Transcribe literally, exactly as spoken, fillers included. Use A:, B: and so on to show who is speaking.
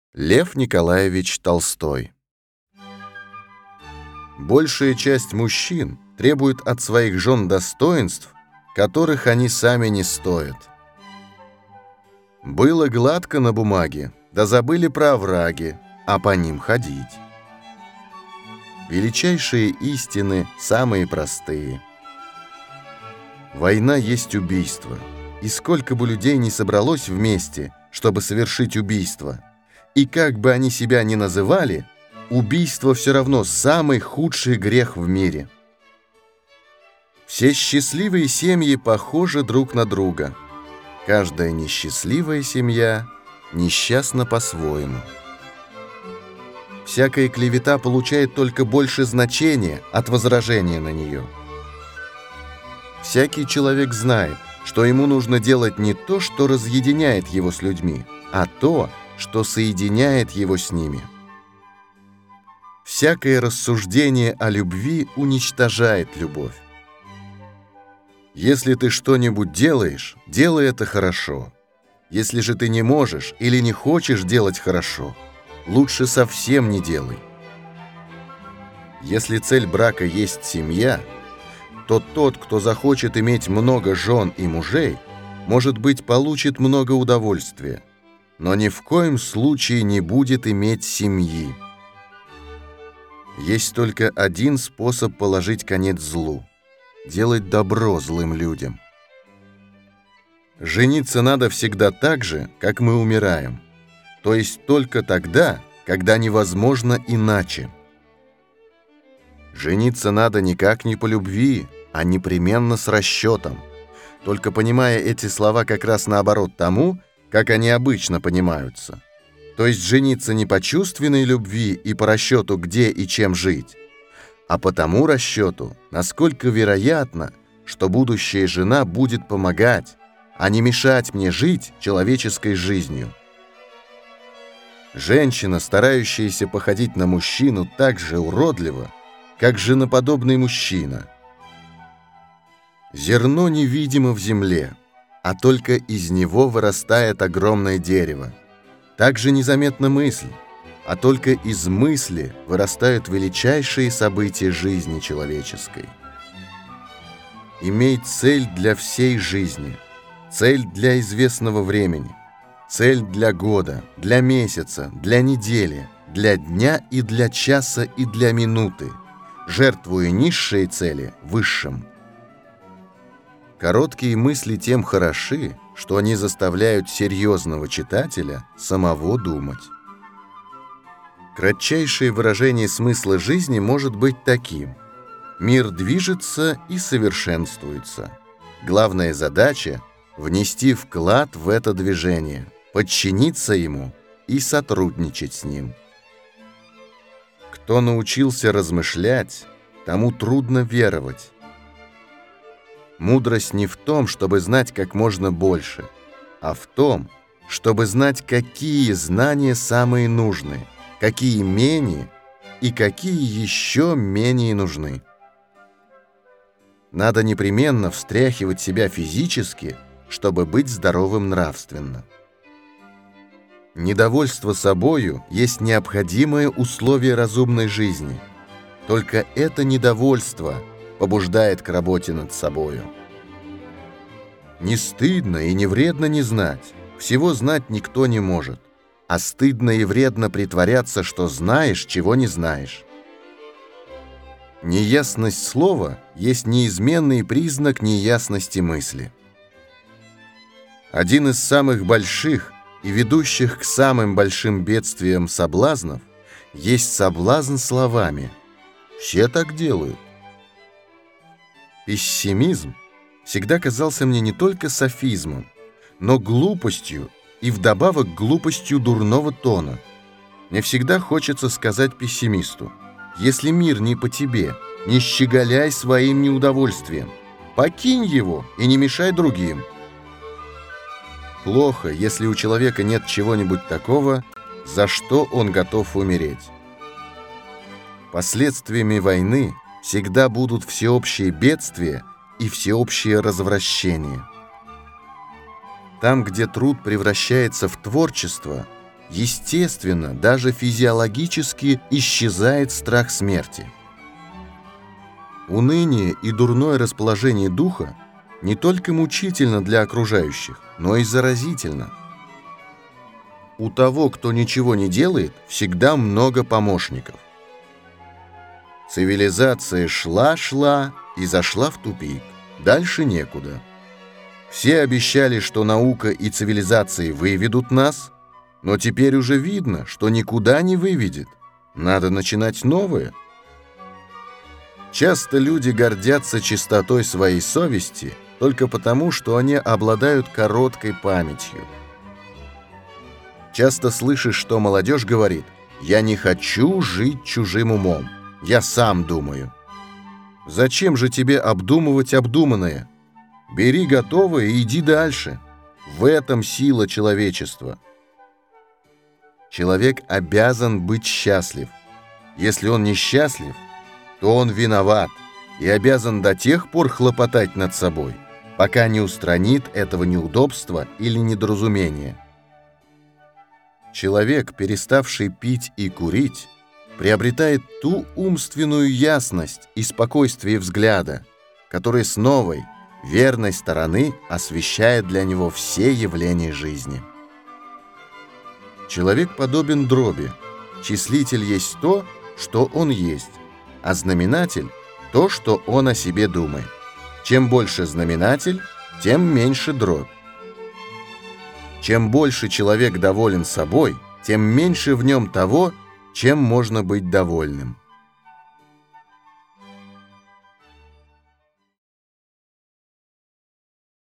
A: Лев Николаевич Толстой. Большая часть мужчин требует от своих жен достоинств, которых они сами не стоят. Было гладко на бумаге, да забыли про овраги, а по ним ходить. Величайшие истины самые простые. Война есть убийство, и сколько бы людей ни собралось вместе, чтобы совершить убийство, и как бы они себя ни называли, убийство все равно самый худший грех в мире. Все счастливые семьи похожи друг на друга. Каждая несчастливая семья несчастна по-своему. Всякая клевета получает только больше значения от возражения на нее. Всякий человек знает, что ему нужно делать не то, что разъединяет его с людьми, а то, что соединяет его с ними. Всякое рассуждение о любви уничтожает любовь. Если ты что-нибудь делаешь, делай это хорошо. Если же ты не можешь или не хочешь делать хорошо, лучше совсем не делай. Если цель брака есть семья, то тот, кто захочет иметь много жен и мужей, может быть, получит много удовольствия, но ни в коем случае не будет иметь семьи. Есть только один способ положить конец злу – делать добро злым людям. Жениться надо всегда так же, как мы умираем, то есть только тогда, когда невозможно иначе. Жениться надо никак не по любви, а непременно с расчетом, только понимая эти слова как раз наоборот тому, как они обычно понимаются. То есть жениться не по чувственной любви и по расчету, где и чем жить, а по тому расчету, насколько вероятно, что будущая жена будет помогать, а не мешать мне жить человеческой жизнью. Женщина, старающаяся походить на мужчину, так же уродлива, как женоподобный мужчина. Зерно невидимо в земле, а только из него вырастает огромное дерево. Так же незаметна мысль, а только из мысли вырастают величайшие события жизни человеческой. Иметь цель для всей жизни, цель для известного времени, цель для года, для месяца, для недели, для дня и для часа и для минуты, жертвуя низшие цели высшим. Короткие мысли тем хороши, что они заставляют серьезного читателя самого думать. Кратчайшее выражение смысла жизни может быть таким: мир движется и совершенствуется. Главная задача – внести вклад в это движение, подчиниться ему и сотрудничать с ним. Кто научился размышлять, тому трудно веровать. Мудрость не в том, чтобы знать как можно больше, а в том, чтобы знать, какие знания самые нужные, какие менее и какие еще менее нужны. Надо непременно встряхивать себя физически, чтобы быть здоровым нравственно. Недовольство собою есть необходимое условие разумной жизни. Только это недовольство побуждает к работе над собою. Не стыдно и не вредно не знать, всего знать никто не может, а стыдно и вредно притворяться, что знаешь, чего не знаешь. Неясность слова есть неизменный признак неясности мысли. Один из самых больших и ведущих к самым большим бедствиям соблазнов есть соблазн словами. Все так делают. Пессимизм всегда казался мне не только софизмом, но глупостью и вдобавок глупостью дурного тона. Мне всегда хочется сказать пессимисту: если мир не по тебе, не щеголяй своим неудовольствием, покинь его и не мешай другим. Плохо, если у человека нет чего-нибудь такого, за что он готов умереть. Последствиями войны всегда будут всеобщие бедствия и всеобщее развращение. Там, где труд превращается в творчество, естественно, даже физиологически исчезает страх смерти. Уныние и дурное расположение духа не только мучительно для окружающих, но и заразительно. У того, кто ничего не делает, всегда много помощников. Цивилизация шла-шла и зашла в тупик. Дальше некуда. Все обещали, что наука и цивилизация выведут нас, но теперь уже видно, что никуда не выведет. Надо начинать новое. Часто люди гордятся чистотой своей совести только потому, что они обладают короткой памятью. Часто слышишь, что молодежь говорит: «Я не хочу жить чужим умом, я сам думаю». Зачем же тебе обдумывать обдуманное? Бери готовое и иди дальше. В этом сила человечества. Человек обязан быть счастлив. Если он несчастлив, то он виноват и обязан до тех пор хлопотать над собой, пока не устранит этого неудобства или недоразумения. Человек, переставший пить и курить, приобретает ту умственную ясность и спокойствие взгляда, которые с новой, верной стороны освещает для него все явления жизни. Человек подобен дроби. Числитель есть то, что он есть, а знаменатель – то, что он о себе думает. Чем больше знаменатель, тем меньше дробь. Чем больше человек доволен собой, тем меньше в нем того, чем можно быть довольным.